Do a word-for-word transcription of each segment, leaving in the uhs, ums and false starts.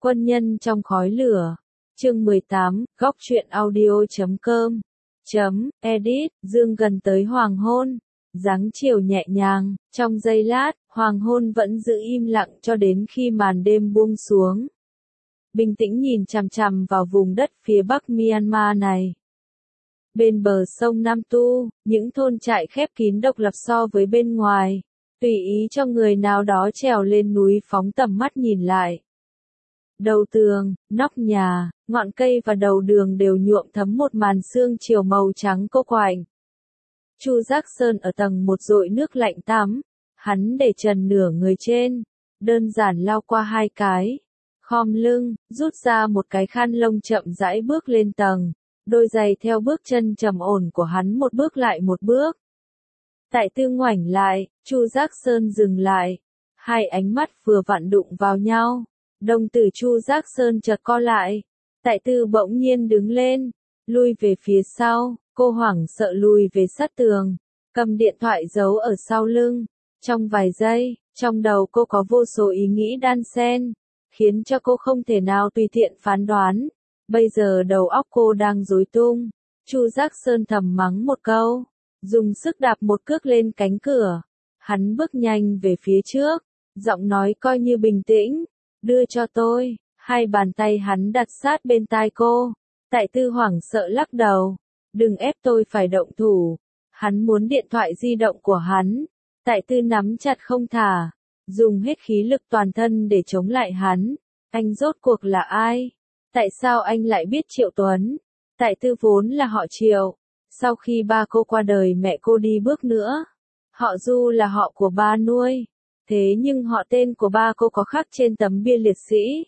Quân nhân trong khói lửa. Chương mười tám, góc truyện audio chấm com. Chấm, edit, dương gần tới hoàng hôn. Dáng chiều nhẹ nhàng, trong giây lát, hoàng hôn vẫn giữ im lặng cho đến khi màn đêm buông xuống. Bình tĩnh nhìn chằm chằm vào vùng đất phía bắc Myanmar này. Bên bờ sông Nam Tu, những thôn trại khép kín độc lập so với bên ngoài. Tùy ý cho người nào đó trèo lên núi phóng tầm mắt nhìn lại. Đầu tường, nóc nhà, ngọn cây và đầu đường đều nhuộm thấm một màn sương chiều màu trắng cô quạnh. Chu Giác Sơn ở tầng một dội nước lạnh tắm, hắn để trần nửa người trên, đơn giản lau qua hai cái, khom lưng, rút ra một cái khăn lông chậm rãi bước lên tầng, đôi giày theo bước chân trầm ổn của hắn một bước lại một bước. Tại Tư ngoảnh lại, Chu Giác Sơn dừng lại, hai ánh mắt vừa vặn đụng vào nhau. Đồng tử Chu Giác Sơn chợt co lại, Tại Tư bỗng nhiên đứng lên, lui về phía sau, cô hoảng sợ lùi về sát tường, cầm điện thoại giấu ở sau lưng. Trong vài giây, trong đầu cô có vô số ý nghĩ đan xen, khiến cho cô không thể nào tùy tiện phán đoán. Bây giờ đầu óc cô đang rối tung. Chu Giác Sơn thầm mắng một câu, dùng sức đạp một cước lên cánh cửa. Hắn bước nhanh về phía trước, giọng nói coi như bình tĩnh, đưa cho tôi. Hai bàn tay hắn đặt sát bên tai cô. Tại Tư hoảng sợ lắc đầu, đừng ép tôi phải động thủ. Hắn muốn điện thoại di động của hắn. Tại Tư nắm chặt không thả, dùng hết khí lực toàn thân để chống lại hắn. Anh rốt cuộc là ai? Tại sao anh lại biết Triệu Tuấn? Tại Tư vốn là họ Triệu. Sau khi ba cô qua đời mẹ cô đi bước nữa. Họ Du là họ của ba nuôi. Thế nhưng họ tên của ba cô có khắc trên tấm bia liệt sĩ.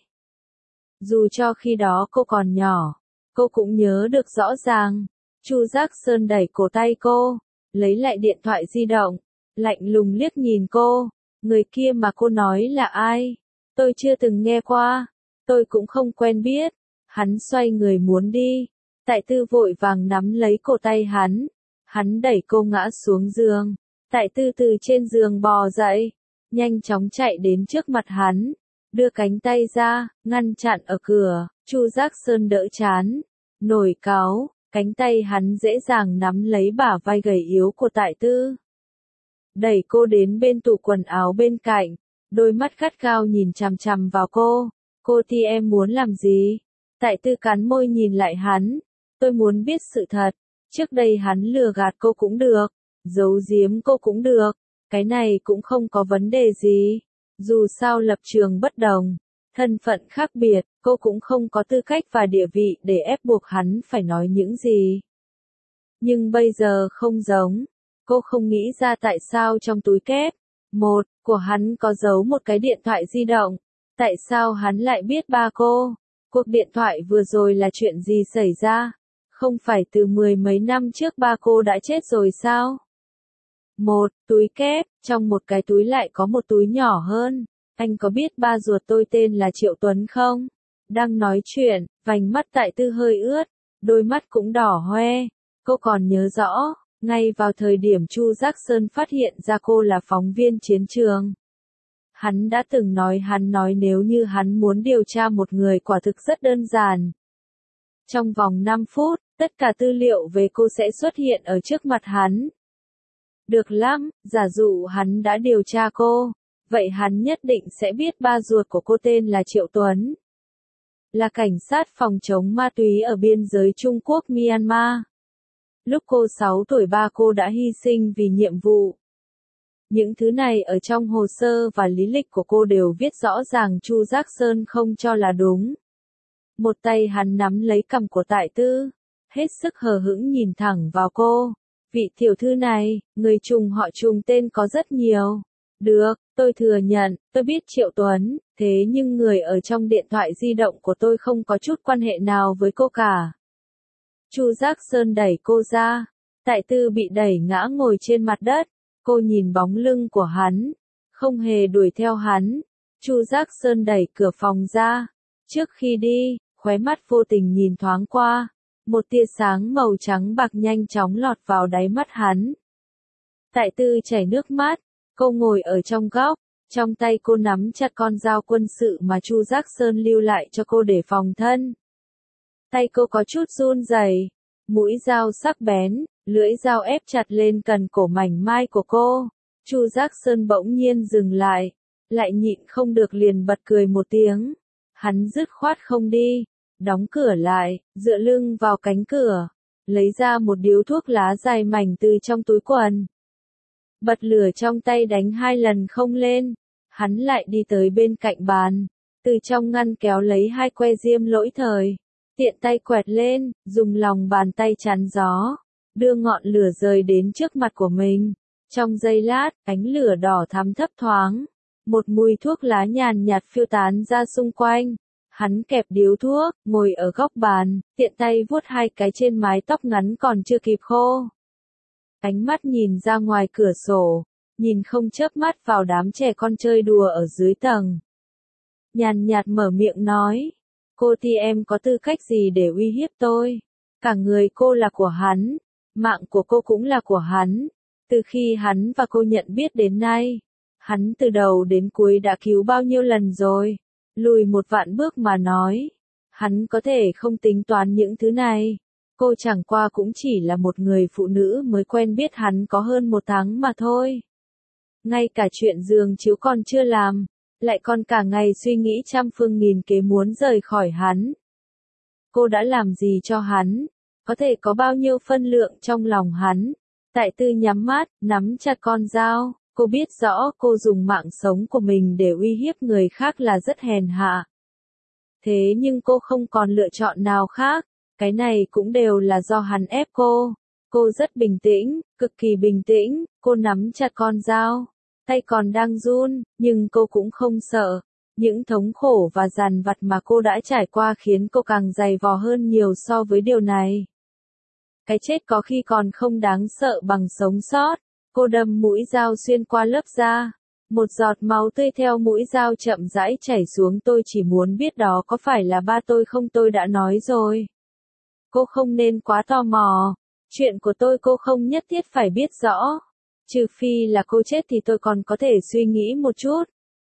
Dù cho khi đó cô còn nhỏ, cô cũng nhớ được rõ ràng. Chu Giác Sơn đẩy cổ tay cô, lấy lại điện thoại di động, lạnh lùng liếc nhìn cô. Người kia mà cô nói là ai? Tôi chưa từng nghe qua, tôi cũng không quen biết. Hắn xoay người muốn đi. Tại Tư vội vàng nắm lấy cổ tay hắn. Hắn đẩy cô ngã xuống giường. Tại Tư từ trên giường bò dậy, nhanh chóng chạy đến trước mặt hắn, đưa cánh tay ra, ngăn chặn ở cửa. Chu Giác Sơn đỡ chán, nổi cáu, cánh tay hắn dễ dàng nắm lấy bả vai gầy yếu của Tại Tư. Đẩy cô đến bên tủ quần áo bên cạnh, đôi mắt gắt gao nhìn chằm chằm vào cô. Cô thì em muốn làm gì? Tại Tư cắn môi nhìn lại hắn. Tôi muốn biết sự thật. Trước đây hắn lừa gạt cô cũng được, giấu giếm cô cũng được. Cái này cũng không có vấn đề gì. Dù sao lập trường bất đồng, thân phận khác biệt, cô cũng không có tư cách và địa vị để ép buộc hắn phải nói những gì. Nhưng bây giờ không giống. Cô không nghĩ ra tại sao trong túi kép một của hắn có giấu một cái điện thoại di động. Tại sao hắn lại biết ba cô? Cuộc điện thoại vừa rồi là chuyện gì xảy ra? Không phải từ mười mấy năm trước ba cô đã chết rồi sao? Một, túi kép, trong một cái túi lại có một túi nhỏ hơn. Anh có biết ba ruột tôi tên là Triệu Tuấn không? Đang nói chuyện, vành mắt Tại Tư hơi ướt, đôi mắt cũng đỏ hoe. Cô còn nhớ rõ, ngay vào thời điểm Chu Giác Sơn phát hiện ra cô là phóng viên chiến trường. Hắn đã từng nói hắn nói nếu như hắn muốn điều tra một người quả thực rất đơn giản. Trong vòng năm phút, tất cả tư liệu về cô sẽ xuất hiện ở trước mặt hắn. Được lắm, giả dụ hắn đã điều tra cô, vậy hắn nhất định sẽ biết ba ruột của cô tên là Triệu Tuấn. Là cảnh sát phòng chống ma túy ở biên giới Trung Quốc Myanmar. Lúc cô sáu tuổi ba cô đã hy sinh vì nhiệm vụ. Những thứ này ở trong hồ sơ và lý lịch của cô đều viết rõ ràng. Chu Giác Sơn không cho là đúng. Một tay hắn nắm lấy cằm của Tại Tư, hết sức hờ hững nhìn thẳng vào cô. Vị tiểu thư này, người trùng họ trùng tên có rất nhiều. Được, tôi thừa nhận, tôi biết Triệu Tuấn, thế nhưng người ở trong điện thoại di động của tôi không có chút quan hệ nào với cô cả. Chu Giác Sơn đẩy cô ra. Tại Tư bị đẩy ngã ngồi trên mặt đất. Cô nhìn bóng lưng của hắn, không hề đuổi theo hắn. Chu Giác Sơn đẩy cửa phòng ra. Trước khi đi, khóe mắt vô tình nhìn thoáng qua. Một tia sáng màu trắng bạc nhanh chóng lọt vào đáy mắt hắn. Tại Tư chảy nước mắt, cô ngồi ở trong góc, Trong tay cô nắm chặt con dao quân sự mà Chu Giác Sơn lưu lại cho cô để phòng thân. Tay cô có chút run rẩy, mũi dao sắc bén, lưỡi dao ép chặt lên cần cổ mảnh mai của cô. Chu Giác Sơn bỗng nhiên dừng lại, lại nhịn không được liền bật cười một tiếng. Hắn dứt khoát không đi, đóng cửa lại, dựa lưng vào cánh cửa, lấy ra một điếu thuốc lá dài mảnh từ trong túi quần. Bật lửa trong tay đánh hai lần không lên, hắn lại đi tới bên cạnh bàn, từ trong ngăn kéo lấy hai que diêm lỗi thời, tiện tay quẹt lên, dùng lòng bàn tay chắn gió, đưa ngọn lửa rời đến trước mặt của mình. Trong giây lát, ánh lửa đỏ thắm thấp thoáng, một mùi thuốc lá nhàn nhạt phiêu tán ra xung quanh. Hắn kẹp điếu thuốc, ngồi ở góc bàn, tiện tay vuốt hai cái trên mái tóc ngắn còn chưa kịp khô. Ánh mắt nhìn ra ngoài cửa sổ, nhìn không chớp mắt vào đám trẻ con chơi đùa ở dưới tầng. Nhàn nhạt mở miệng nói, cô thì em có tư cách gì để uy hiếp tôi? Cả người cô là của hắn, mạng của cô cũng là của hắn. Từ khi hắn và cô nhận biết đến nay, hắn từ đầu đến cuối đã cứu bao nhiêu lần rồi. Lùi một vạn bước mà nói, hắn có thể không tính toán những thứ này. Cô chẳng qua cũng chỉ là một người phụ nữ mới quen biết hắn có hơn một tháng mà thôi. Ngay cả chuyện giường chiếu còn chưa làm, lại còn cả ngày suy nghĩ trăm phương nghìn kế muốn rời khỏi hắn. Cô đã làm gì cho hắn? Có thể có bao nhiêu phân lượng trong lòng hắn? Tại Tư nhắm mắt, nắm chặt con dao. Cô biết rõ cô dùng mạng sống của mình để uy hiếp người khác là rất hèn hạ. Thế nhưng cô không còn lựa chọn nào khác, cái này cũng đều là do hắn ép cô. Cô rất bình tĩnh, cực kỳ bình tĩnh, cô nắm chặt con dao, tay còn đang run, nhưng cô cũng không sợ. Những thống khổ và dằn vặt mà cô đã trải qua khiến cô càng dày vò hơn nhiều so với điều này. Cái chết có khi còn không đáng sợ bằng sống sót. Cô đâm mũi dao xuyên qua lớp da. Một giọt máu tươi theo mũi dao chậm rãi chảy xuống. Tôi chỉ muốn biết đó có phải là ba tôi không, tôi đã nói rồi. Cô không nên quá tò mò. Chuyện của tôi cô không nhất thiết phải biết rõ. Trừ phi là cô chết thì tôi còn có thể suy nghĩ một chút.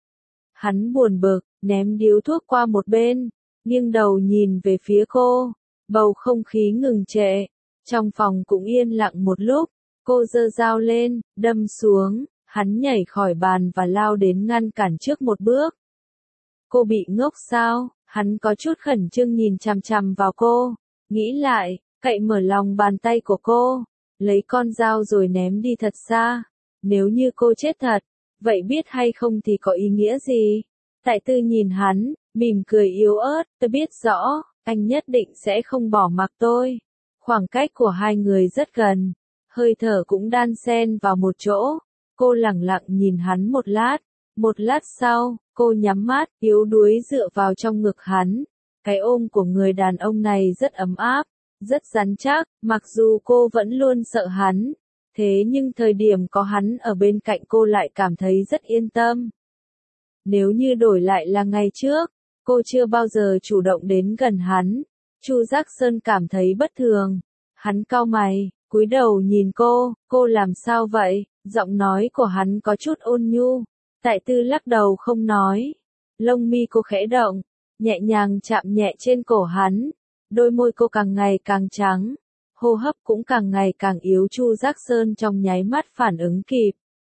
Hắn buồn bực, ném điếu thuốc qua một bên, nghiêng đầu nhìn về phía cô. Bầu không khí ngừng trệ. Trong phòng cũng yên lặng một lúc. Cô giơ dao lên, đâm xuống, hắn nhảy khỏi bàn và lao đến ngăn cản trước một bước. Cô bị ngốc sao? Hắn có chút khẩn trương nhìn chằm chằm vào cô, nghĩ lại, cậy mở lòng bàn tay của cô, lấy con dao rồi ném đi thật xa. Nếu như cô chết thật, vậy biết hay không thì có ý nghĩa gì? Tại Tư nhìn hắn, mỉm cười yếu ớt, tôi biết rõ, anh nhất định sẽ không bỏ mặc tôi. Khoảng cách của hai người rất gần. Hơi thở cũng đan xen vào một chỗ. Cô lẳng lặng nhìn hắn một lát. Một lát sau, cô nhắm mắt, yếu đuối dựa vào trong ngực hắn. Cái ôm của người đàn ông này rất ấm áp, rất rắn chắc, mặc dù cô vẫn luôn sợ hắn. Thế nhưng thời điểm có hắn ở bên cạnh cô lại cảm thấy rất yên tâm. Nếu như đổi lại là ngày trước, cô chưa bao giờ chủ động đến gần hắn. Chu Giác Sơn cảm thấy bất thường. Hắn cau mày. Cúi đầu nhìn cô, cô làm sao vậy? Giọng nói của hắn có chút ôn nhu. Tại Tư lắc đầu không nói. Lông mi cô khẽ động, nhẹ nhàng chạm nhẹ trên cổ hắn. Đôi môi cô càng ngày càng trắng, hô hấp cũng càng ngày càng yếu. Chu Giác Sơn trong nháy mắt phản ứng kịp.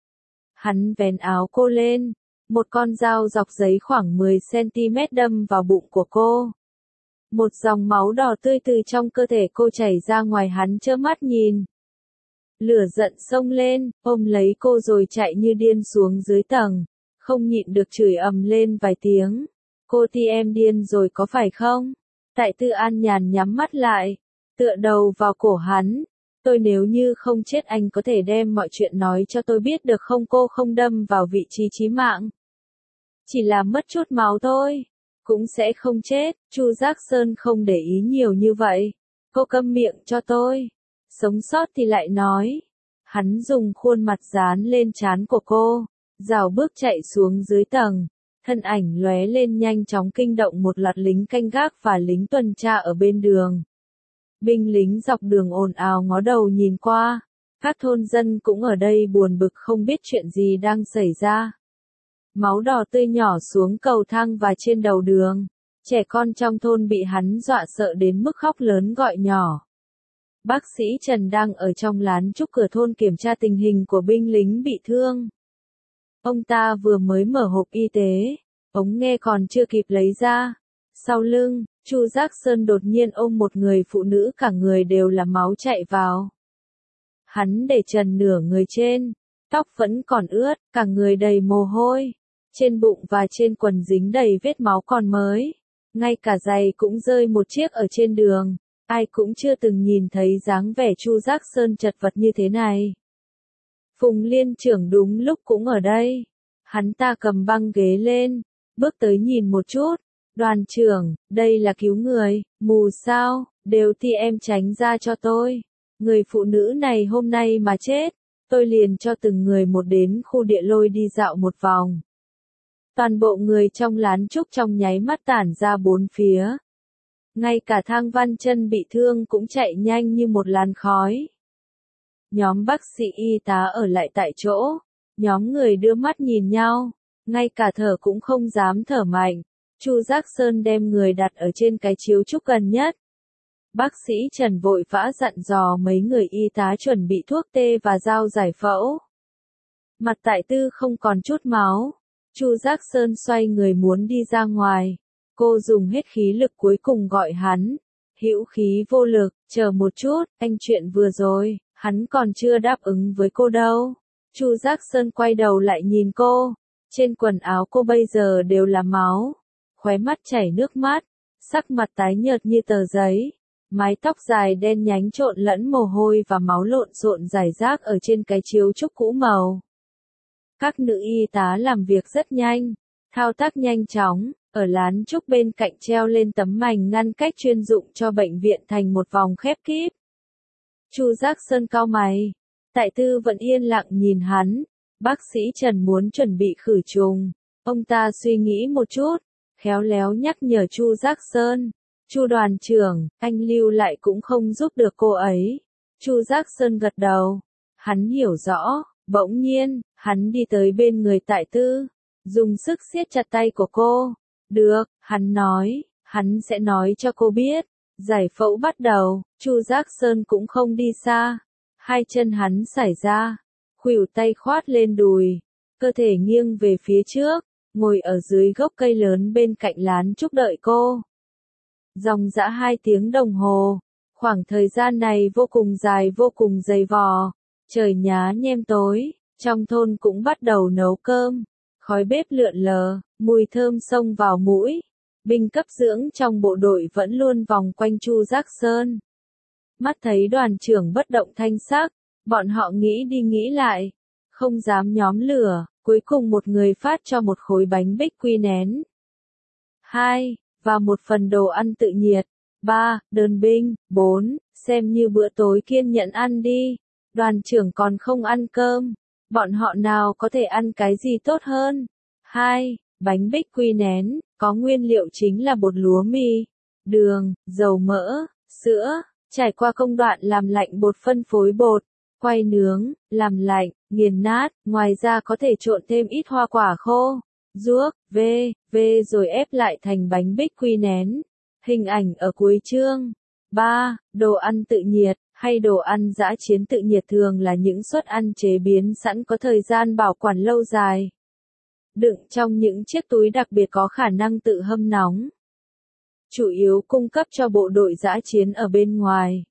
Hắn vén áo cô lên, một con dao dọc giấy khoảng mười xăng-ti-mét đâm vào bụng của cô. Một dòng máu đỏ tươi từ trong cơ thể cô chảy ra ngoài. Hắn trơ mắt nhìn. Lửa giận xông lên, ôm lấy cô rồi chạy như điên xuống dưới tầng. Không nhịn được chửi ầm lên vài tiếng. Cô thì em điên rồi có phải không? Tại Tư an nhàn nhắm mắt lại, tựa đầu vào cổ hắn. Tôi nếu như không chết anh có thể đem mọi chuyện nói cho tôi biết được không? Cô không đâm vào vị trí chí mạng. Chỉ là mất chút máu thôi. Cũng sẽ không chết. Chu Giác Sơn không để ý nhiều như vậy. Cô câm miệng cho tôi. Sống sót thì lại nói. Hắn dùng khuôn mặt dán lên trán của cô, rảo bước chạy xuống dưới tầng. Thân ảnh lóe lên nhanh chóng kinh động một loạt lính canh gác và lính tuần tra ở bên đường. Binh lính dọc đường ồn ào ngó đầu nhìn qua. Các thôn dân cũng ở đây buồn bực không biết chuyện gì đang xảy ra. máu đỏ tươi nhỏ xuống cầu thang và trên đầu đường. Trẻ con trong thôn bị hắn dọa sợ đến mức khóc lớn gọi nhỏ. Bác sĩ Trần đang ở trong lán chúc cửa thôn kiểm tra tình hình của binh lính bị thương. Ông ta vừa mới mở hộp y tế, ống nghe còn chưa kịp lấy ra. Sau lưng, Chu Giác Sơn đột nhiên ôm một người phụ nữ cả người đều là máu chạy vào. Hắn để trần nửa người trên, tóc vẫn còn ướt, cả người đầy mồ hôi. Trên bụng và trên quần dính đầy vết máu còn mới. Ngay cả giày cũng rơi một chiếc ở trên đường. Ai cũng chưa từng nhìn thấy dáng vẻ Chu Giác Sơn chật vật như thế này. Phùng Liên trưởng đúng lúc cũng ở đây. Hắn ta cầm băng ghế lên, bước tới nhìn một chút. Đoàn trưởng, đây là cứu người, mù sao, đều thì em tránh ra cho tôi. Người phụ nữ này hôm nay mà chết, tôi liền cho từng người một đến khu địa lôi đi dạo một vòng. Toàn bộ người trong lán chúc trong nháy mắt tản ra bốn phía. Ngay cả Thang Văn Chân bị thương cũng chạy nhanh như một làn khói. Nhóm bác sĩ y tá ở lại tại chỗ, nhóm người đưa mắt nhìn nhau, ngay cả thở cũng không dám thở mạnh. Chu Giác Sơn đem người đặt ở trên cái chiếu trúc gần nhất. Bác sĩ Trần vội vã dặn dò mấy người y tá chuẩn bị thuốc tê và dao giải phẫu. Mặt Tại Tư không còn chút máu. Chu Giác Sơn xoay người muốn đi ra ngoài. Cô dùng hết khí lực cuối cùng gọi hắn. Hữu khí vô lực, chờ một chút, anh chuyện vừa rồi, hắn còn chưa đáp ứng với cô đâu. Chu Giác Sơn quay đầu lại nhìn cô. Trên quần áo cô bây giờ đều là máu. Khóe mắt chảy nước mắt, sắc mặt tái nhợt như tờ giấy. Mái tóc dài đen nhánh trộn lẫn mồ hôi và máu lộn xộn rải rác ở trên cái chiếu trúc cũ màu. Các nữ y tá làm việc rất nhanh, thao tác nhanh chóng, ở lán trúc bên cạnh treo lên tấm mảnh ngăn cách chuyên dụng cho bệnh viện thành một vòng khép kíp. Chu Giác Sơn cau mày, Tại Tư vẫn yên lặng nhìn hắn. Bác sĩ Trần muốn chuẩn bị khử trùng, ông ta suy nghĩ một chút, khéo léo nhắc nhở Chu Giác Sơn. Chu đoàn trưởng, anh lưu lại cũng không giúp được cô ấy. Chu Giác Sơn gật đầu. Hắn hiểu rõ, bỗng nhiên, hắn đi tới bên người Tại Tư, dùng sức siết chặt tay của cô. Được, hắn nói, hắn sẽ nói cho cô biết. Giải phẫu bắt đầu, Chu Giác Sơn cũng không đi xa. Hai chân hắn sải ra, khuỷu tay khoát lên đùi, cơ thể nghiêng về phía trước, ngồi ở dưới gốc cây lớn bên cạnh lán chúc đợi cô. Dòng dã hai tiếng đồng hồ, khoảng thời gian này vô cùng dài vô cùng dày vò, trời nhá nhem tối, trong thôn cũng bắt đầu nấu cơm, khói bếp lượn lờ, mùi thơm xông vào mũi, binh cấp dưỡng trong bộ đội vẫn luôn vòng quanh Chu Giác Sơn. Mắt thấy đoàn trưởng bất động thanh sắc, bọn họ nghĩ đi nghĩ lại, không dám nhóm lửa, cuối cùng một người phát cho một khối bánh bích quy nén. Hai, và một phần đồ ăn tự nhiệt. Ba, đơn binh. Bốn, xem như bữa tối kiên nhẫn ăn đi. Đoàn trưởng còn không ăn cơm. Bọn họ nào có thể ăn cái gì tốt hơn? Hai, bánh bích quy nén, có nguyên liệu chính là bột lúa mì, đường, dầu mỡ, sữa, trải qua công đoạn làm lạnh bột phân phối bột, quay nướng, làm lạnh, nghiền nát, ngoài ra có thể trộn thêm ít hoa quả khô, ruốc, vê, vê rồi ép lại thành bánh bích quy nén. Hình ảnh ở cuối chương. Ba, đồ ăn tự nhiệt, hay đồ ăn dã chiến tự nhiệt thường là những suất ăn chế biến sẵn có thời gian bảo quản lâu dài. Đựng trong những chiếc túi đặc biệt có khả năng tự hâm nóng. Chủ yếu cung cấp cho bộ đội dã chiến ở bên ngoài.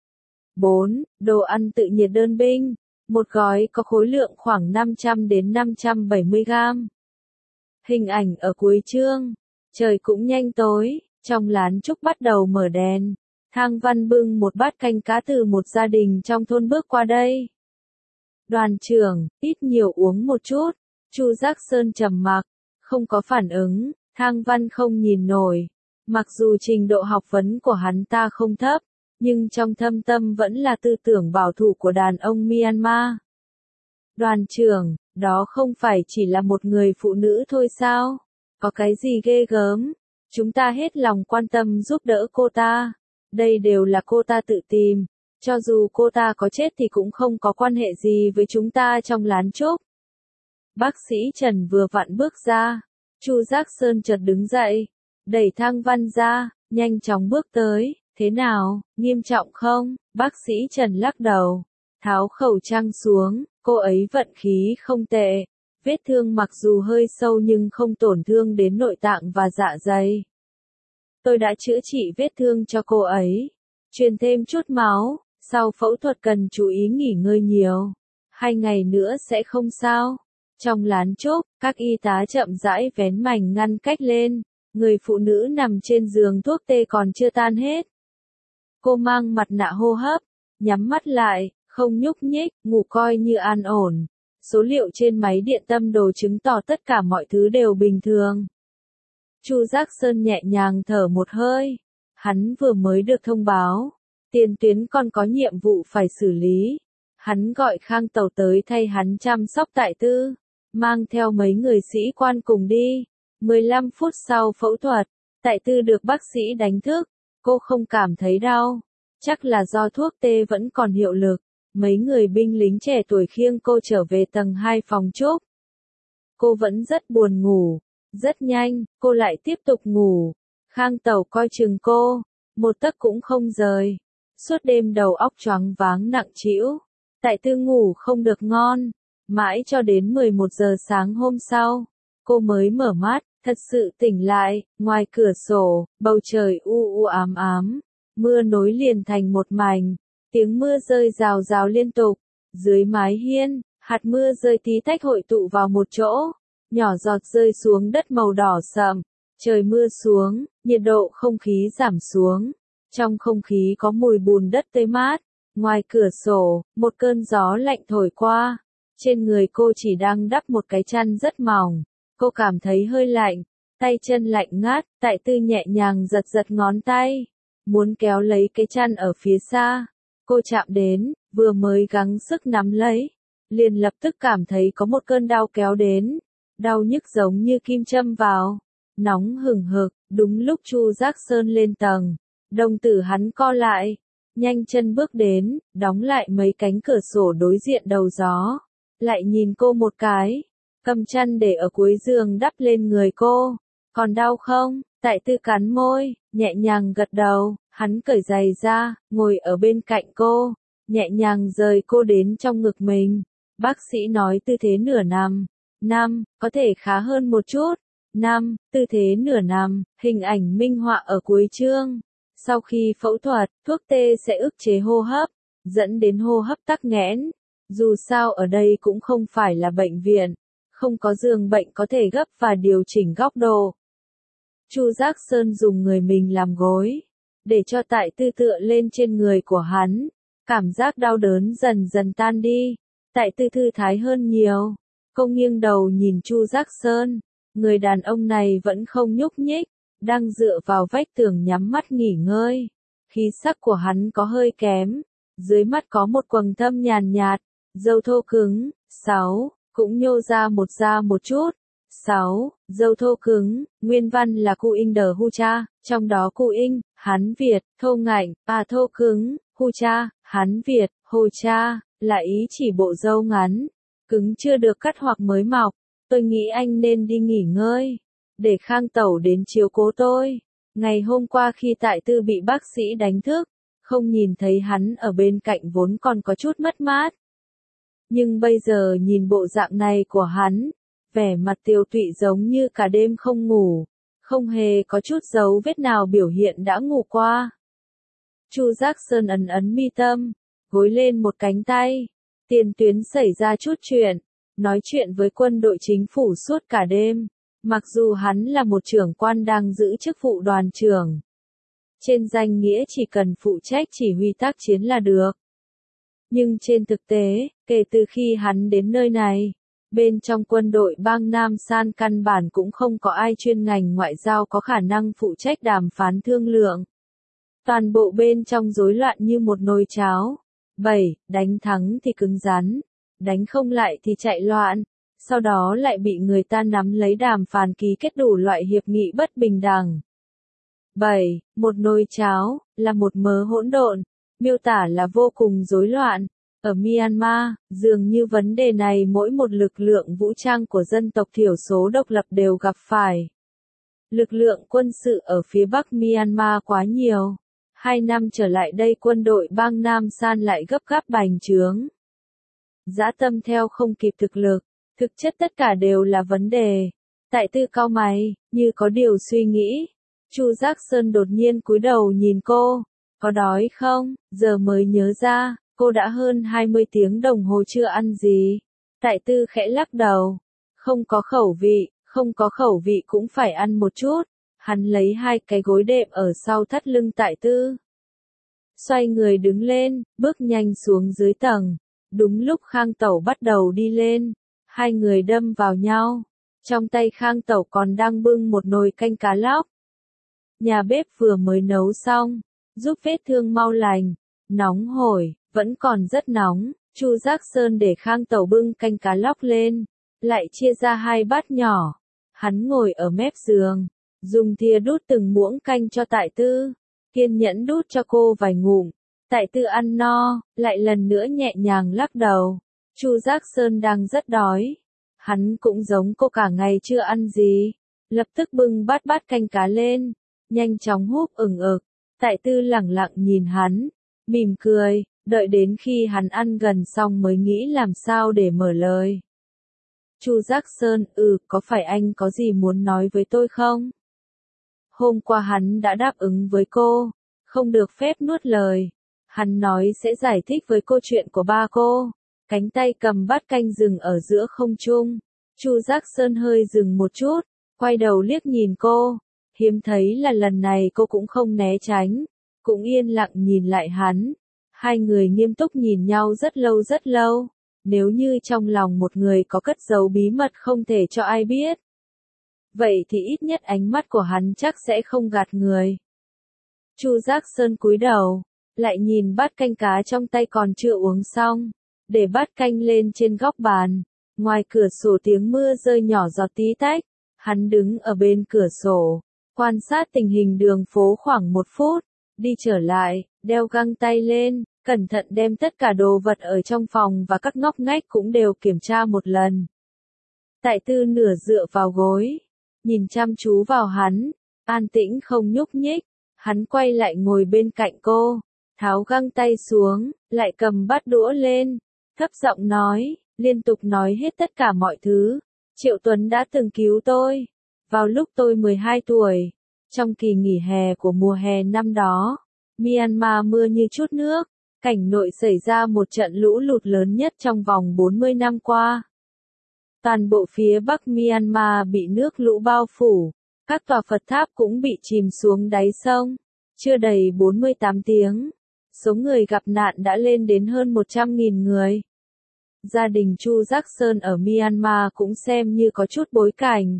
Bốn, đồ ăn tự nhiệt đơn binh. Một gói có khối lượng khoảng năm trăm đến năm trăm bảy mươi gam. Hình ảnh ở cuối chương. Trời cũng nhanh tối, trong lán chúc bắt đầu mở đèn. Thang Văn bưng một bát canh cá từ một gia đình trong thôn bước qua đây. Đoàn trưởng, ít nhiều uống một chút. Chu Giác Sơn trầm mặc, không có phản ứng. Thang Văn không nhìn nổi. Mặc dù trình độ học vấn của hắn ta không thấp, nhưng trong thâm tâm vẫn là tư tưởng bảo thủ của đàn ông Myanmar. Đoàn trưởng, đó không phải chỉ là một người phụ nữ thôi sao? Có cái gì ghê gớm? Chúng ta hết lòng quan tâm giúp đỡ cô ta. Đây đều là cô ta tự tìm. Cho dù cô ta có chết thì cũng không có quan hệ gì với chúng ta trong lán chúc. Bác sĩ Trần vừa vặn bước ra, Chu Giác Sơn chợt đứng dậy, đẩy Thang Văn ra, nhanh chóng bước tới, thế nào, nghiêm trọng không? Bác sĩ Trần lắc đầu, tháo khẩu trang xuống, cô ấy vận khí không tệ, vết thương mặc dù hơi sâu nhưng không tổn thương đến nội tạng và dạ dày. Tôi đã chữa trị vết thương cho cô ấy, truyền thêm chút máu, sau phẫu thuật cần chú ý nghỉ ngơi nhiều, hai ngày nữa sẽ không sao. Trong lán chốt, các y tá chậm rãi vén mảnh ngăn cách lên, người phụ nữ nằm trên giường thuốc tê còn chưa tan hết. Cô mang mặt nạ hô hấp, nhắm mắt lại, không nhúc nhích, ngủ coi như an ổn. Số liệu trên máy điện tâm đồ chứng tỏ tất cả mọi thứ đều bình thường. Chu Giác Sơn nhẹ nhàng thở một hơi. Hắn vừa mới được thông báo, tiền tuyến còn có nhiệm vụ phải xử lý. Hắn gọi Khang Tàu tới thay hắn chăm sóc Tại Tư, mang theo mấy người sĩ quan cùng đi. mười lăm phút sau phẫu thuật, Tại Tư được bác sĩ đánh thức, cô không cảm thấy đau. Chắc là do thuốc tê vẫn còn hiệu lực. Mấy người binh lính trẻ tuổi khiêng cô trở về tầng hai phòng chúc. Cô vẫn rất buồn ngủ. Rất nhanh, cô lại tiếp tục ngủ. Khang Tàu coi chừng cô, một tấc cũng không rời. Suốt đêm đầu óc choáng váng nặng trĩu. Tại Tư ngủ không được ngon. Mãi cho đến mười một giờ sáng hôm sau, cô mới mở mắt, thật sự tỉnh lại. Ngoài cửa sổ, bầu trời u u ám ám. Mưa nối liền thành một mảnh. Tiếng mưa rơi rào rào liên tục. Dưới mái hiên, hạt mưa rơi tí tách hội tụ vào một chỗ. Nhỏ giọt rơi xuống đất màu đỏ sậm. Trời mưa xuống, nhiệt độ không khí giảm xuống. Trong không khí có mùi bùn đất tươi mát. Ngoài cửa sổ, một cơn gió lạnh thổi qua. Trên người cô chỉ đang đắp một cái chăn rất mỏng. Cô cảm thấy hơi lạnh, tay chân lạnh ngắt. Tại Tư nhẹ nhàng giật giật ngón tay, muốn kéo lấy cái chăn ở phía xa. Cô chạm đến, vừa mới gắng sức nắm lấy, liền lập tức cảm thấy có một cơn đau kéo đến. Đau nhức giống như kim châm vào, nóng hừng hực. Đúng lúc Chu Giác Sơn lên tầng, đồng tử hắn co lại, nhanh chân bước đến, đóng lại mấy cánh cửa sổ đối diện đầu gió, lại nhìn cô một cái, cầm chăn để ở cuối giường đắp lên người cô. Còn đau không? Tại Tư cắn môi, nhẹ nhàng gật đầu. Hắn cởi giày ra, ngồi ở bên cạnh cô, nhẹ nhàng rời cô đến trong ngực mình. Bác sĩ nói tư thế nửa nằm. Năm, có thể khá hơn một chút. Năm, tư thế nửa nằm, hình ảnh minh họa ở cuối chương. Sau khi phẫu thuật, thuốc tê sẽ ức chế hô hấp, dẫn đến hô hấp tắc nghẽn. Dù sao ở đây cũng không phải là bệnh viện, không có giường bệnh có thể gấp và điều chỉnh góc độ. Chu Giác Sơn dùng người mình làm gối, để cho Tại Tư tựa lên trên người của hắn. Cảm giác đau đớn dần dần tan đi. Tại Tư thư thái hơn nhiều. Cô nghiêng đầu nhìn Chu Giác Sơn. Người đàn ông này vẫn không nhúc nhích, đang dựa vào vách tường nhắm mắt nghỉ ngơi. Khí sắc của hắn có hơi kém. Dưới mắt có một quầng thâm nhàn nhạt, râu thô cứng. Sáu, cũng nhô ra một da một chút. Sáu, dâu thô cứng, nguyên văn là Cu In Đờ Hu Cha, trong đó Cu In, Hán Việt, thô ngạnh, à thô cứng, Hu Cha, Hán Việt, Hồ Cha, là ý chỉ bộ râu ngắn, cứng chưa được cắt hoặc mới mọc. Tôi nghĩ anh nên đi nghỉ ngơi, để Khang Tẩu đến chiếu cố tôi. Ngày hôm qua khi Tại Tư bị bác sĩ đánh thức, không nhìn thấy hắn ở bên cạnh vốn còn có chút mất mát. Nhưng bây giờ nhìn bộ dạng này của hắn, vẻ mặt tiều tụy giống như cả đêm không ngủ, không hề có chút dấu vết nào biểu hiện đã ngủ qua. Chu Giác Sơn ấn ấn mi tâm, gối lên một cánh tay. Tiền tuyến xảy ra chút chuyện, nói chuyện với quân đội chính phủ suốt cả đêm. Mặc dù hắn là một trưởng quan đang giữ chức vụ đoàn trưởng, trên danh nghĩa chỉ cần phụ trách chỉ huy tác chiến là được. Nhưng trên thực tế, kể từ khi hắn đến nơi này, bên trong quân đội bang Nam San căn bản cũng không có ai chuyên ngành ngoại giao có khả năng phụ trách đàm phán thương lượng. Toàn bộ bên trong rối loạn như một nồi cháo. Bảy, đánh thắng thì cứng rắn, đánh không lại thì chạy loạn, sau đó lại bị người ta nắm lấy đàm phán ký kết đủ loại hiệp nghị bất bình đẳng. Bảy, một nồi cháo, là một mớ hỗn độn, miêu tả là vô cùng rối loạn. Ở Myanmar, dường như vấn đề này mỗi một lực lượng vũ trang của dân tộc thiểu số độc lập đều gặp phải. Lực lượng quân sự ở phía Bắc Myanmar quá nhiều. Hai năm trở lại đây quân đội bang Nam San lại gấp gáp bành trướng. Dã tâm theo không kịp thực lực, thực chất tất cả đều là vấn đề. Tại Tư cau mày, như có điều suy nghĩ. Chu Giác Sơn đột nhiên cúi đầu nhìn cô, có đói không? Giờ mới nhớ ra, cô đã hơn hai mươi tiếng đồng hồ chưa ăn gì. Tại Tư khẽ lắc đầu, không có khẩu vị, không có khẩu vị cũng phải ăn một chút. Hắn lấy hai cái gối đệm ở sau thắt lưng Tại Tư. Xoay người đứng lên, bước nhanh xuống dưới tầng. Đúng lúc Khang Tẩu bắt đầu đi lên, hai người đâm vào nhau. Trong tay Khang Tẩu còn đang bưng một nồi canh cá lóc. Nhà bếp vừa mới nấu xong, giúp vết thương mau lành. Nóng hổi, vẫn còn rất nóng. Chu Giác Sơn để Khang Tẩu bưng canh cá lóc lên, lại chia ra hai bát nhỏ. Hắn ngồi ở mép giường, dùng thìa đút từng muỗng canh cho Tại Tư, kiên nhẫn đút cho cô vài ngụm. Tại Tư ăn no, lại lần nữa nhẹ nhàng lắc đầu. Chu Giác Sơn đang rất đói. Hắn cũng giống cô cả ngày chưa ăn gì. Lập tức bưng bát bát canh cá lên, nhanh chóng húp ửng ực. Tại Tư lẳng lặng nhìn hắn, mỉm cười, đợi đến khi hắn ăn gần xong mới nghĩ làm sao để mở lời. Chu Giác Sơn, ừ, có phải anh có gì muốn nói với tôi không? Hôm qua hắn đã đáp ứng với cô, không được phép nuốt lời. Hắn nói sẽ giải thích với cô chuyện của ba cô. Cánh tay cầm bát canh dừng ở giữa không trung. Chu Giác Sơn hơi dừng một chút, quay đầu liếc nhìn cô. Hiếm thấy là lần này cô cũng không né tránh, cũng yên lặng nhìn lại hắn. Hai người nghiêm túc nhìn nhau rất lâu rất lâu. Nếu như trong lòng một người có cất giấu bí mật không thể cho ai biết, vậy thì ít nhất ánh mắt của hắn chắc sẽ không gạt người. Chu Giác Sơn cúi đầu, lại nhìn bát canh cá trong tay còn chưa uống xong, để bát canh lên trên góc bàn. Ngoài cửa sổ tiếng mưa rơi nhỏ giọt tí tách. Hắn đứng ở bên cửa sổ, quan sát tình hình đường phố khoảng một phút, đi trở lại, đeo găng tay lên, cẩn thận đem tất cả đồ vật ở trong phòng và các ngóc ngách cũng đều kiểm tra một lần. Tại Tư nửa dựa vào gối, nhìn chăm chú vào hắn, an tĩnh không nhúc nhích. Hắn quay lại ngồi bên cạnh cô, tháo găng tay xuống, lại cầm bát đũa lên, thấp giọng nói, liên tục nói hết tất cả mọi thứ. Triệu Tuấn đã từng cứu tôi, vào lúc tôi mười hai tuổi, trong kỳ nghỉ hè của mùa hè năm đó, Myanmar mưa như chút nước, cảnh nội xảy ra một trận lũ lụt lớn nhất trong vòng bốn mươi năm qua. Toàn bộ phía Bắc Myanmar bị nước lũ bao phủ, các tòa Phật tháp cũng bị chìm xuống đáy sông. Chưa đầy bốn mươi tám tiếng, số người gặp nạn đã lên đến hơn một trăm nghìn người. Gia đình Chu Giác Sơn ở Myanmar cũng xem như có chút bối cảnh.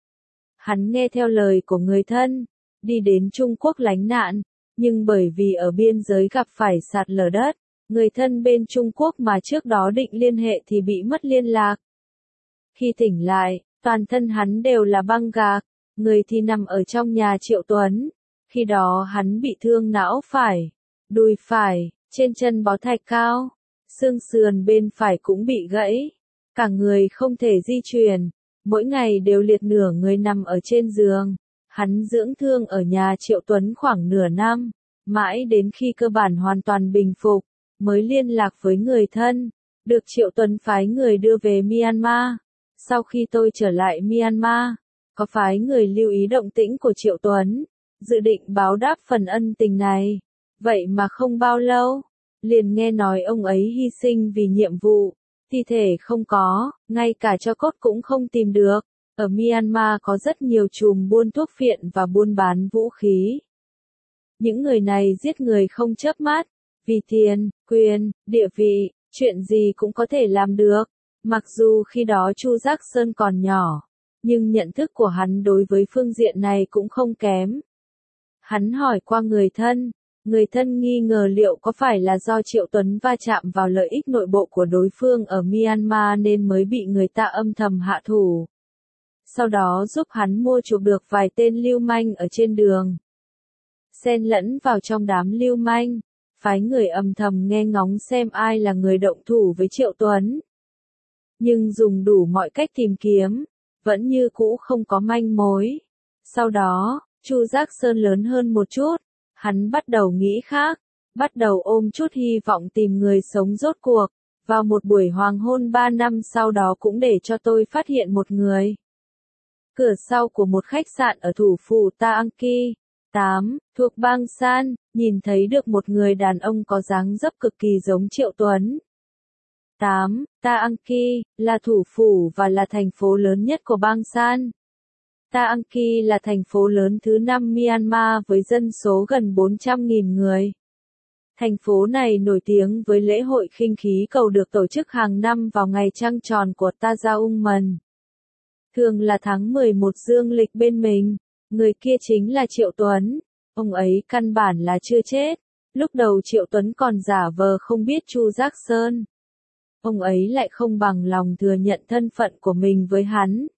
Hắn nghe theo lời của người thân, đi đến Trung Quốc lánh nạn, nhưng bởi vì ở biên giới gặp phải sạt lở đất, người thân bên Trung Quốc mà trước đó định liên hệ thì bị mất liên lạc. Khi tỉnh lại, toàn thân hắn đều là băng gạc, người thì nằm ở trong nhà Triệu Tuấn. Khi đó hắn bị thương não phải, đùi phải, trên chân bó thạch cao, xương sườn bên phải cũng bị gãy, cả người không thể di chuyển, mỗi ngày đều liệt nửa người nằm ở trên giường. Hắn dưỡng thương ở nhà Triệu Tuấn khoảng nửa năm, mãi đến khi cơ bản hoàn toàn bình phục, mới liên lạc với người thân, được Triệu Tuấn phái người đưa về Myanmar. Sau khi tôi trở lại Myanmar, có phái người lưu ý động tĩnh của Triệu Tuấn, dự định báo đáp phần ân tình này. Vậy mà không bao lâu, liền nghe nói ông ấy hy sinh vì nhiệm vụ, thi thể không có, ngay cả tro cốt cũng không tìm được. Ở Myanmar có rất nhiều chùm buôn thuốc phiện và buôn bán vũ khí. Những người này giết người không chớp mắt, vì tiền, quyền, địa vị, chuyện gì cũng có thể làm được. Mặc dù khi đó Chu Giác Sơn còn nhỏ, nhưng nhận thức của hắn đối với phương diện này cũng không kém. Hắn hỏi qua người thân, người thân nghi ngờ liệu có phải là do Triệu Tuấn va chạm vào lợi ích nội bộ của đối phương ở Myanmar nên mới bị người ta âm thầm hạ thủ. Sau đó giúp hắn mua chuộc được vài tên lưu manh ở trên đường. Xen lẫn vào trong đám lưu manh, phái người âm thầm nghe ngóng xem ai là người động thủ với Triệu Tuấn. Nhưng dùng đủ mọi cách tìm kiếm, vẫn như cũ không có manh mối. Sau đó, Chu Giác Sơn lớn hơn một chút, hắn bắt đầu nghĩ khác, bắt đầu ôm chút hy vọng tìm người sống rốt cuộc. Vào một buổi hoàng hôn ba năm sau đó cũng để cho tôi phát hiện một người. Cửa sau của một khách sạn ở thủ phủ Ta Anki, tám, thuộc bang San, nhìn thấy được một người đàn ông có dáng dấp cực kỳ giống Triệu Tuấn. tám. Ta Anki, là thủ phủ và là thành phố lớn nhất của bang San. Ta Anki là thành phố lớn thứ năm Myanmar với dân số gần bốn trăm nghìn người. Thành phố này nổi tiếng với lễ hội khinh khí cầu được tổ chức hàng năm vào ngày trăng tròn của Tajaungman. Thường là tháng mười một dương lịch bên mình, người kia chính là Triệu Tuấn, ông ấy căn bản là chưa chết, lúc đầu Triệu Tuấn còn giả vờ không biết Chu Giác Sơn. Ông ấy lại không bằng lòng thừa nhận thân phận của mình với hắn.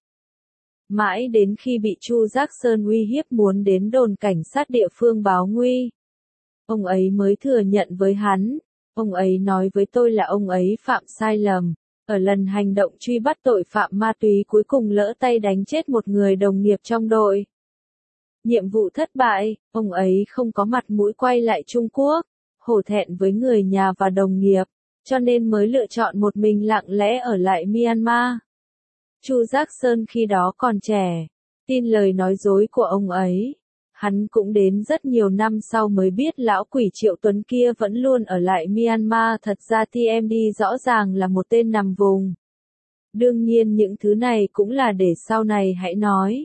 Mãi đến khi bị Chu Giác Sơn uy hiếp muốn đến đồn cảnh sát địa phương báo nguy, ông ấy mới thừa nhận với hắn. Ông ấy nói với tôi là ông ấy phạm sai lầm, ở lần hành động truy bắt tội phạm ma túy cuối cùng lỡ tay đánh chết một người đồng nghiệp trong đội. Nhiệm vụ thất bại, ông ấy không có mặt mũi quay lại Trung Quốc, hổ thẹn với người nhà và đồng nghiệp, cho nên mới lựa chọn một mình lặng lẽ ở lại Myanmar. Chu Giác Sơn khi đó còn trẻ, tin lời nói dối của ông ấy. Hắn cũng đến rất nhiều năm sau mới biết lão quỷ Triệu Tuấn kia vẫn luôn ở lại Myanmar, thật ra tê em đê rõ ràng là một tên nằm vùng. Đương nhiên những thứ này cũng là để sau này hãy nói.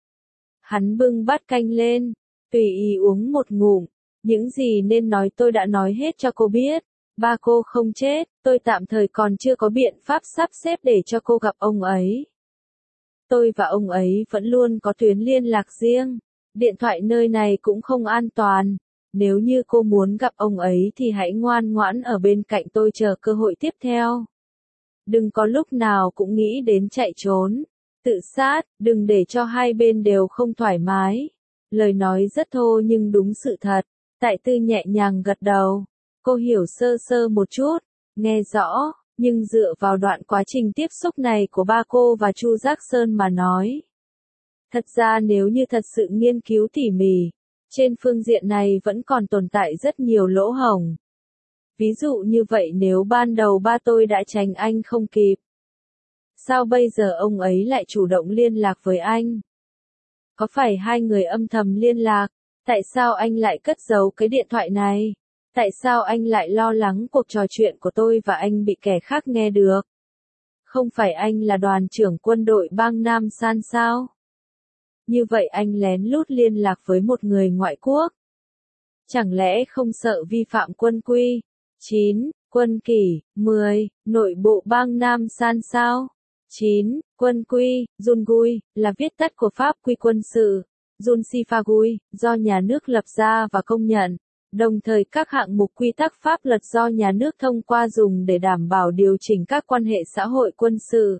Hắn bưng bát canh lên, tùy ý uống một ngụm, những gì nên nói tôi đã nói hết cho cô biết. Ba cô không chết, tôi tạm thời còn chưa có biện pháp sắp xếp để cho cô gặp ông ấy. Tôi và ông ấy vẫn luôn có tuyến liên lạc riêng. Điện thoại nơi này cũng không an toàn. Nếu như cô muốn gặp ông ấy thì hãy ngoan ngoãn ở bên cạnh tôi chờ cơ hội tiếp theo. Đừng có lúc nào cũng nghĩ đến chạy trốn, tự sát, đừng để cho hai bên đều không thoải mái. Lời nói rất thô nhưng đúng sự thật. Tại Tư nhẹ nhàng gật đầu. Cô hiểu sơ sơ một chút, nghe rõ, nhưng dựa vào đoạn quá trình tiếp xúc này của ba cô và Chu Giác Sơn mà nói. Thật ra nếu như thật sự nghiên cứu tỉ mỉ, trên phương diện này vẫn còn tồn tại rất nhiều lỗ hổng. Ví dụ như vậy nếu ban đầu ba tôi đã tránh anh không kịp. Sao bây giờ ông ấy lại chủ động liên lạc với anh? Có phải hai người âm thầm liên lạc? Tại sao anh lại cất giấu cái điện thoại này? Tại sao anh lại lo lắng cuộc trò chuyện của tôi và anh bị kẻ khác nghe được? Không phải anh là đoàn trưởng quân đội bang Nam San sao? Như vậy anh lén lút liên lạc với một người ngoại quốc. Chẳng lẽ không sợ vi phạm quân quy? chín. Quân kỷ. mười. Nội bộ bang Nam San sao? chín. Quân quy, Jungui, là viết tắt của Pháp quy quân sự, Junsifagui, do nhà nước lập ra và công nhận. Đồng thời các hạng mục quy tắc pháp luật do nhà nước thông qua dùng để đảm bảo điều chỉnh các quan hệ xã hội quân sự.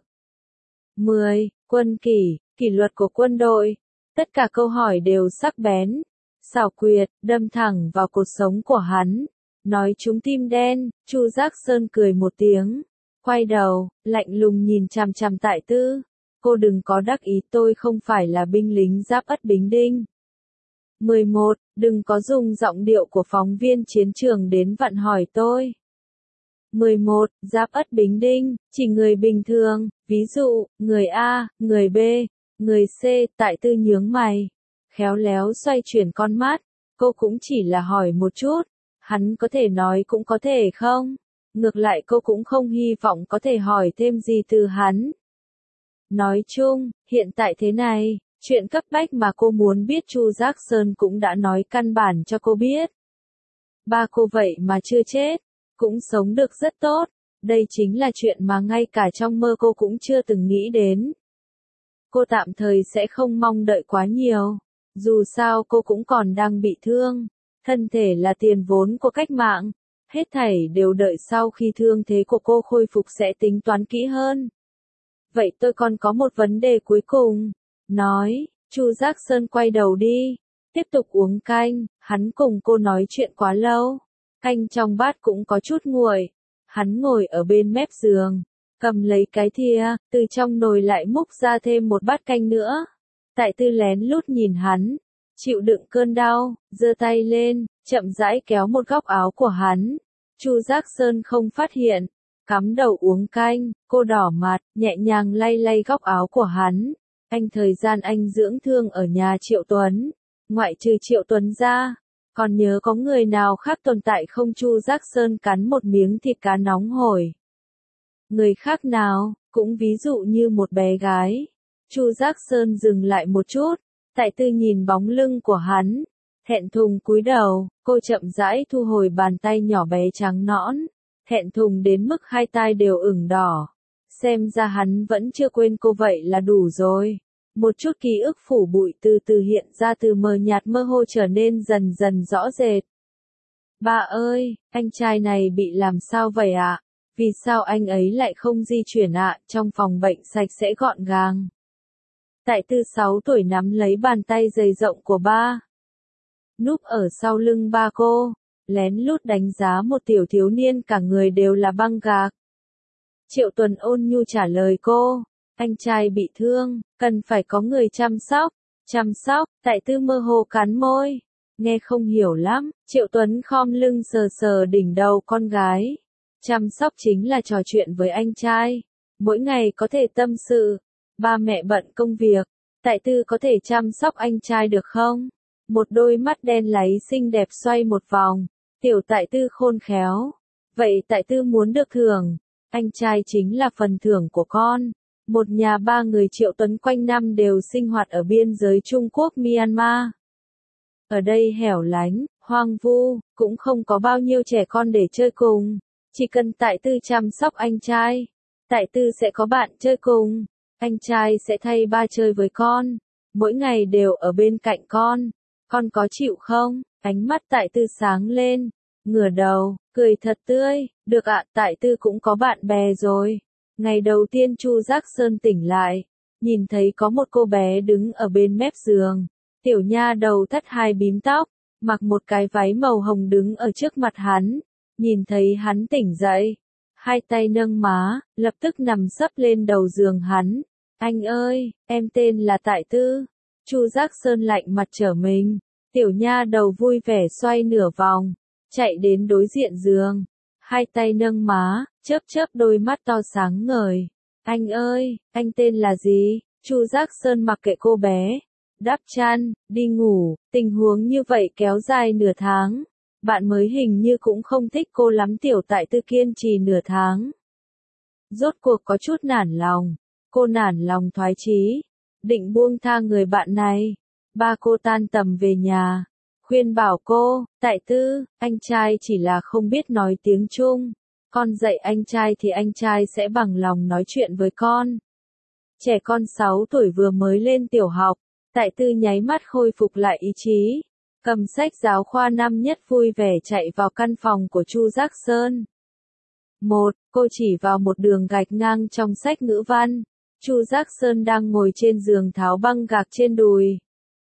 mười. Quân kỷ, kỷ luật của quân đội. Tất cả câu hỏi đều sắc bén, xảo quyệt, đâm thẳng vào cuộc sống của hắn. Nói chúng tim đen, Chu Giác Sơn cười một tiếng, quay đầu, lạnh lùng nhìn chằm chằm Tại Tư. Cô đừng có đắc ý, tôi không phải là binh lính Giáp Ất Bính Đinh. mười một. Đừng có dùng giọng điệu của phóng viên chiến trường đến vặn hỏi tôi. mười một. Giáp Ất Bính Đinh, chỉ người bình thường, ví dụ, người A, người B, người C. Tại Tư nhướng mày, khéo léo xoay chuyển con mắt. Cô cũng chỉ là hỏi một chút, hắn có thể nói cũng có thể không. Ngược lại cô cũng không hy vọng có thể hỏi thêm gì từ hắn. Nói chung, hiện tại thế này, chuyện cấp bách mà cô muốn biết Chu Giác Sơn cũng đã nói căn bản cho cô biết. Ba cô vậy mà chưa chết, cũng sống được rất tốt. Đây chính là chuyện mà ngay cả trong mơ cô cũng chưa từng nghĩ đến. Cô tạm thời sẽ không mong đợi quá nhiều. Dù sao cô cũng còn đang bị thương. Thân thể là tiền vốn của cách mạng. Hết thảy đều đợi sau khi thương thế của cô khôi phục sẽ tính toán kỹ hơn. Vậy tôi còn có một vấn đề cuối cùng. Nói, Chu Giác Sơn quay đầu đi. Tiếp tục uống canh, hắn cùng cô nói chuyện quá lâu. Canh trong bát cũng có chút nguội. Hắn ngồi ở bên mép giường, cầm lấy cái thìa, từ trong nồi lại múc ra thêm một bát canh nữa. Tại Tư lén lút nhìn hắn, chịu đựng cơn đau, giơ tay lên, chậm rãi kéo một góc áo của hắn. Chu Giác Sơn không phát hiện, cắm đầu uống canh, cô đỏ mặt, nhẹ nhàng lay lay góc áo của hắn. Anh thời gian anh dưỡng thương ở nhà Triệu Tuấn, ngoại trừ Triệu Tuấn ra, còn nhớ có người nào khác tồn tại không? Chu Giác Sơn cắn một miếng thịt cá nóng hổi. Người khác nào, cũng ví dụ như một bé gái. Chu Giác Sơn dừng lại một chút, Tại Tư nhìn bóng lưng của hắn, thẹn thùng cúi đầu, cô chậm rãi thu hồi bàn tay nhỏ bé trắng nõn, thẹn thùng đến mức hai tai đều ửng đỏ. Xem ra hắn vẫn chưa quên cô vậy là đủ rồi. Một chút ký ức phủ bụi từ từ hiện ra, từ mờ nhạt mơ hồ trở nên dần dần rõ rệt. Ba ơi, anh trai này bị làm sao vậy ạ? À? Vì sao anh ấy lại không di chuyển ạ? À? Trong phòng bệnh sạch sẽ gọn gàng. Tại Tư sáu tuổi nắm lấy bàn tay dày rộng của ba. Núp ở sau lưng ba cô, lén lút đánh giá một tiểu thiếu niên cả người đều là băng gạc. Triệu Tuấn ôn nhu trả lời cô, anh trai bị thương, cần phải có người chăm sóc. Chăm sóc, Tại Tư mơ hồ cắn môi. Nghe không hiểu lắm, Triệu Tuấn khom lưng sờ sờ đỉnh đầu con gái. Chăm sóc chính là trò chuyện với anh trai. Mỗi ngày có thể tâm sự. Ba mẹ bận công việc, Tại Tư có thể chăm sóc anh trai được không? Một đôi mắt đen láy xinh đẹp xoay một vòng. Tiểu Tại Tư khôn khéo. Vậy Tại Tư muốn được thưởng. Anh trai chính là phần thưởng của con. Một nhà ba người Triệu Tuấn quanh năm đều sinh hoạt ở biên giới Trung Quốc Myanmar. Ở đây hẻo lánh, hoang vu, cũng không có bao nhiêu trẻ con để chơi cùng. Chỉ cần Tại Tư chăm sóc anh trai, Tại Tư sẽ có bạn chơi cùng. Anh trai sẽ thay ba chơi với con. Mỗi ngày đều ở bên cạnh con. Con có chịu không? Ánh mắt Tại Tư sáng lên. Ngửa đầu, cười thật tươi. Được ạ, Tại Tư cũng có bạn bè rồi. Ngày đầu tiên Chu Giác Sơn tỉnh lại, nhìn thấy có một cô bé đứng ở bên mép giường. Tiểu nha đầu thắt hai bím tóc, mặc một cái váy màu hồng đứng ở trước mặt hắn. Nhìn thấy hắn tỉnh dậy, hai tay nâng má, lập tức nằm sấp lên đầu giường hắn. Anh ơi, em tên là Tại Tư. Chu Giác Sơn lạnh mặt trở mình. Tiểu nha đầu vui vẻ xoay nửa vòng, chạy đến đối diện giường. Hai tay nâng má, chớp chớp đôi mắt to sáng ngời. Anh ơi, anh tên là gì? Chu Giác Sơn mặc kệ cô bé. Đắp chăn, đi ngủ, tình huống như vậy kéo dài nửa tháng. Bạn mới hình như cũng không thích cô lắm. Tiểu Tại Tư kiên trì nửa tháng. Rốt cuộc có chút nản lòng. Cô nản lòng thoái chí, định buông tha người bạn này. Ba cô tan tầm về nhà, khuyên bảo cô, Tại Tư, anh trai chỉ là không biết nói tiếng Trung. Con dạy anh trai thì anh trai sẽ bằng lòng nói chuyện với con. Trẻ con sáu tuổi vừa mới lên tiểu học, Tại Tư nháy mắt khôi phục lại ý chí. Cầm sách giáo khoa năm nhất vui vẻ chạy vào căn phòng của Chu Giác Sơn. Một, cô chỉ vào một đường gạch ngang trong sách ngữ văn. Chu Giác Sơn đang ngồi trên giường tháo băng gạc trên đùi.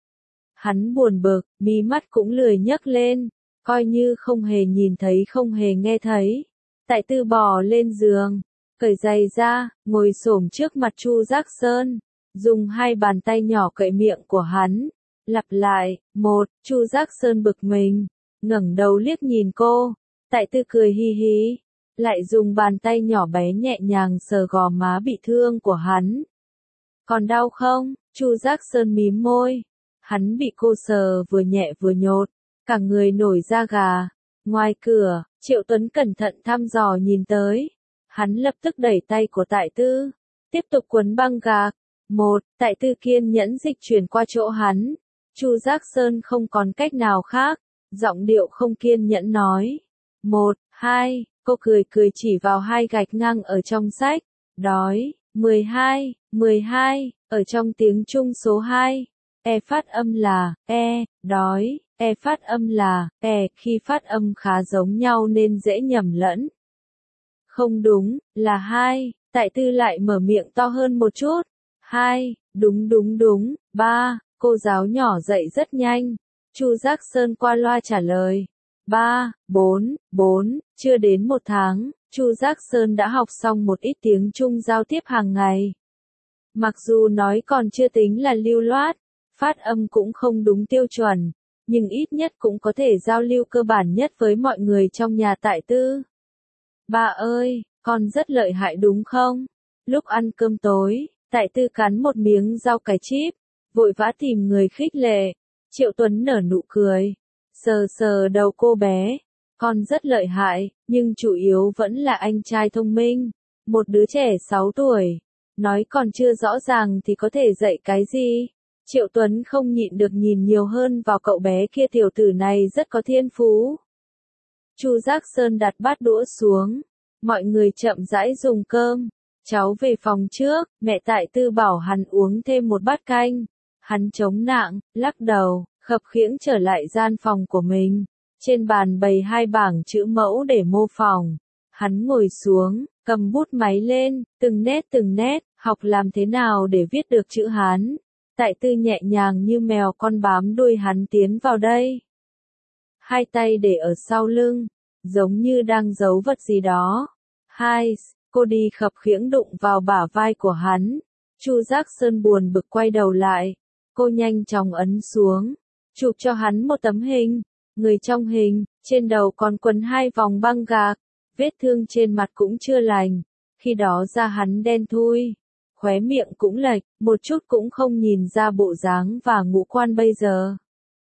Hắn buồn bực, mí mắt cũng lười nhấc lên, coi như không hề nhìn thấy không hề nghe thấy. Tại Tư bò lên giường, cởi giày ra, ngồi xổm trước mặt Chu Giác Sơn, dùng hai bàn tay nhỏ cậy miệng của hắn. Lặp lại, một, Chu Giác Sơn bực mình, ngẩng đầu liếc nhìn cô. Tại Tư cười hi hi, lại dùng bàn tay nhỏ bé nhẹ nhàng sờ gò má bị thương của hắn. Còn đau không? Chu Giác Sơn mím môi. Hắn bị cô sờ vừa nhẹ vừa nhột, cả người nổi da gà. Ngoài cửa, Triệu Tuấn cẩn thận thăm dò nhìn tới. Hắn lập tức đẩy tay của Tại Tư, tiếp tục quấn băng gạc. Một, Tại Tư kiên nhẫn dịch chuyển qua chỗ hắn. Chu Giác Sơn không còn cách nào khác, giọng điệu không kiên nhẫn nói. Một, hai, cô cười cười chỉ vào hai gạch ngang ở trong sách. Đói, mười hai, mười hai, ở trong tiếng Trung số hai. E phát âm là, e, đói, e phát âm là, e, khi phát âm khá giống nhau nên dễ nhầm lẫn. Không đúng, là hai, Tại Tư lại mở miệng to hơn một chút. Hai, đúng đúng đúng, ba, cô giáo nhỏ dậy rất nhanh. Chu Giác Sơn qua loa trả lời. ba, bốn, bốn, chưa đến một tháng, Chu Giác Sơn đã học xong một ít tiếng Trung giao tiếp hàng ngày. Mặc dù nói còn chưa tính là lưu loát, phát âm cũng không đúng tiêu chuẩn, nhưng ít nhất cũng có thể giao lưu cơ bản nhất với mọi người trong nhà Tại Tư. Ba ơi, con rất lợi hại đúng không? Lúc ăn cơm tối, Tại Tư cắn một miếng rau cải chip, vội vã tìm người khích lệ. Triệu Tuấn nở nụ cười, sờ sờ đầu cô bé. Con rất lợi hại, nhưng chủ yếu vẫn là anh trai thông minh. Một đứa trẻ sáu tuổi, nói còn chưa rõ ràng thì có thể dạy cái gì? Triệu Tuấn không nhịn được nhìn nhiều hơn vào cậu bé kia, tiểu tử này rất có thiên phú. Chu Giác Sơn đặt bát đũa xuống, mọi người chậm rãi dùng cơm. Cháu về phòng trước, mẹ Tại Tư bảo hắn uống thêm một bát canh. Hắn chống nạng, lắc đầu, khập khiễng trở lại gian phòng của mình. Trên bàn bày hai bảng chữ mẫu để mô phỏng. Hắn ngồi xuống, cầm bút máy lên, từng nét từng nét, học làm thế nào để viết được chữ Hán. Tại Tư nhẹ nhàng như mèo con bám đuôi hắn tiến vào đây. Hai tay để ở sau lưng, giống như đang giấu vật gì đó. Hai, cô đi khập khiễng đụng vào bả vai của hắn. Chu Giác Sơn buồn bực quay đầu lại. Cô nhanh chóng ấn xuống, chụp cho hắn một tấm hình. Người trong hình, trên đầu còn quấn hai vòng băng gạc, vết thương trên mặt cũng chưa lành. Khi đó da hắn đen thui, khóe miệng cũng lệch, một chút cũng không nhìn ra bộ dáng và ngũ quan bây giờ.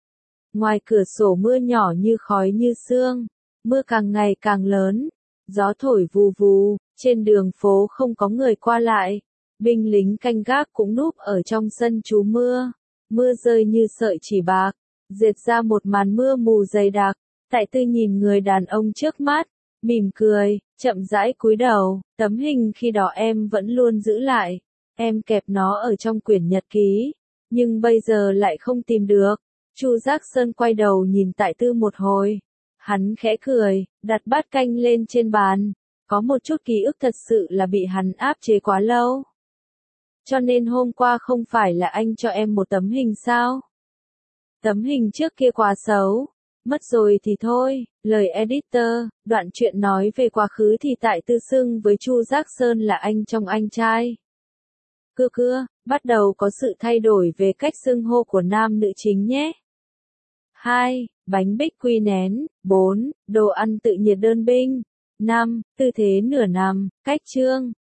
Ngoài cửa sổ mưa nhỏ như khói như sương, mưa càng ngày càng lớn, gió thổi vù vù, trên đường phố không có người qua lại, binh lính canh gác cũng núp ở trong sân trú mưa, mưa rơi như sợi chỉ bạc, dệt ra một màn mưa mù dày đặc. Tại Tư nhìn người đàn ông trước mắt, mỉm cười, chậm rãi cúi đầu, tấm hình khi đó em vẫn luôn giữ lại, em kẹp nó ở trong quyển nhật ký, nhưng bây giờ lại không tìm được. Chu Giác Sơn quay đầu nhìn Tại Tư một hồi, hắn khẽ cười, đặt bát canh lên trên bàn, có một chút ký ức thật sự là bị hắn áp chế quá lâu. Cho nên hôm qua không phải là anh cho em một tấm hình sao? Tấm hình trước kia quá xấu, mất rồi thì thôi, lời editor, đoạn truyện nói về quá khứ thì Tại Tư xưng với Chu Giác Sơn là anh trong anh trai. Cưa cưa, bắt đầu có sự thay đổi về cách xưng hô của nam nữ chính nhé. hai. Bánh bích quy nén. bốn. Đồ ăn tự nhiệt đơn binh. năm. Tư thế nửa nằm, cách chương.